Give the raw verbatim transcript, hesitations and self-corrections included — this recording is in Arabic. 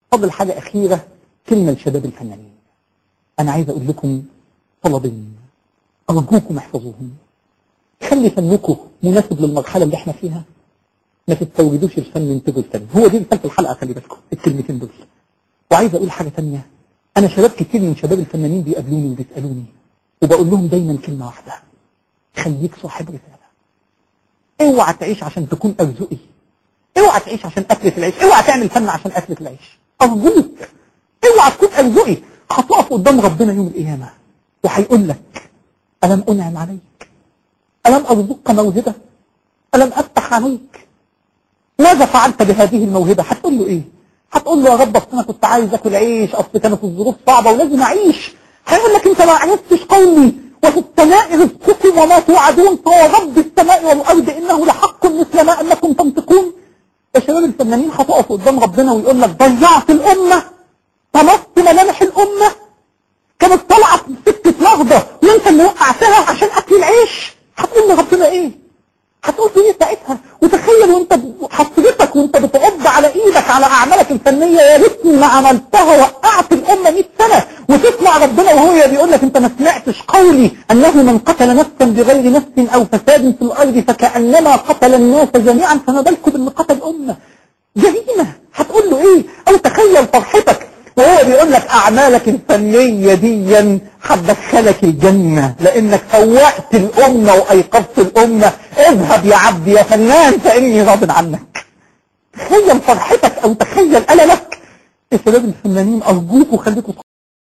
فضل حاجة أخيرة، كلمة لشباب الفنانين. أنا عايز أقول لكم طلبين أرجوكم احفظوهم. خلي فنكم مناسب للمرحلة اللي احنا فيها، ما تستوردوش الفن انتجوا الفن. هو دي رسالة الحلقة، خلي بالكم الكلمتين دول. وعايز أقول حاجة تانية، أنا شباب كتير من شباب الفنانين بيقابلوني وبيسألوني وبقول لهم دايما كلمة واحدة: خليك صاحب رسالة. اوعى تعيش عشان تكون أرزقي، اوعى تعيش عشان أكلة العيش، اوعى تعمل فن عشان أكلة العيش. أرجوك اوعى تكون أرزقي. هتقف قدام ربنا يوم القيامة وهيقول لك: ألم أنعم عليك؟ ألم أرزقك موهبة؟ ألم أفتح عليك؟ ماذا فعلت بهذه الموهبة؟ هتقول له إيه؟ هتقول له: يا رب أصل أنا كنت عايز أكل عيش، أصل كانت الظروف صعبة ولازم أعيش. هيقول لك: أنت ما عرفتش قولي وفي السماء رزقكم وما توعدون فورب السماء والأرض إنه لحق مثل ما أنكم تنطقون. يا شباب الفنانين هتقف قدام ربنا ويقول لك: ضيعت الأمة، طمست ملامح الأمة، كانت طالعة في سكة لحظة وأنت اللي وقعتها عشان أكل العيش. هتقول لربنا إيه؟ هتقول له ايه ساعتها؟ وتخيل وانت حصرتك وانت بتعض على ايدك على اعمالك الفنيه: يا ريتني ما عملتها، وقعت الامه مئة سنه. وتسمع ربنا وهو بيقول لك: انت ما سمعتش قولي انه من قتل نفسا بغير نفس او فساد في الارض فكانما قتل الناس جميعا، فما بالكم باللي قتل امه. جريمه. هتقول له ايه؟ او تخيل فرحتك وهو بيقول لك: اعمالك الفنيه دي هتدخلك الجنه لانك فوقت الامه وايقظت الامه. اذهب يا عبدي يا فنان فاني راض عنك. تخيل فرحتك او تخيل ألمك. يا شباب الفنانين ارجوكوا خليكوا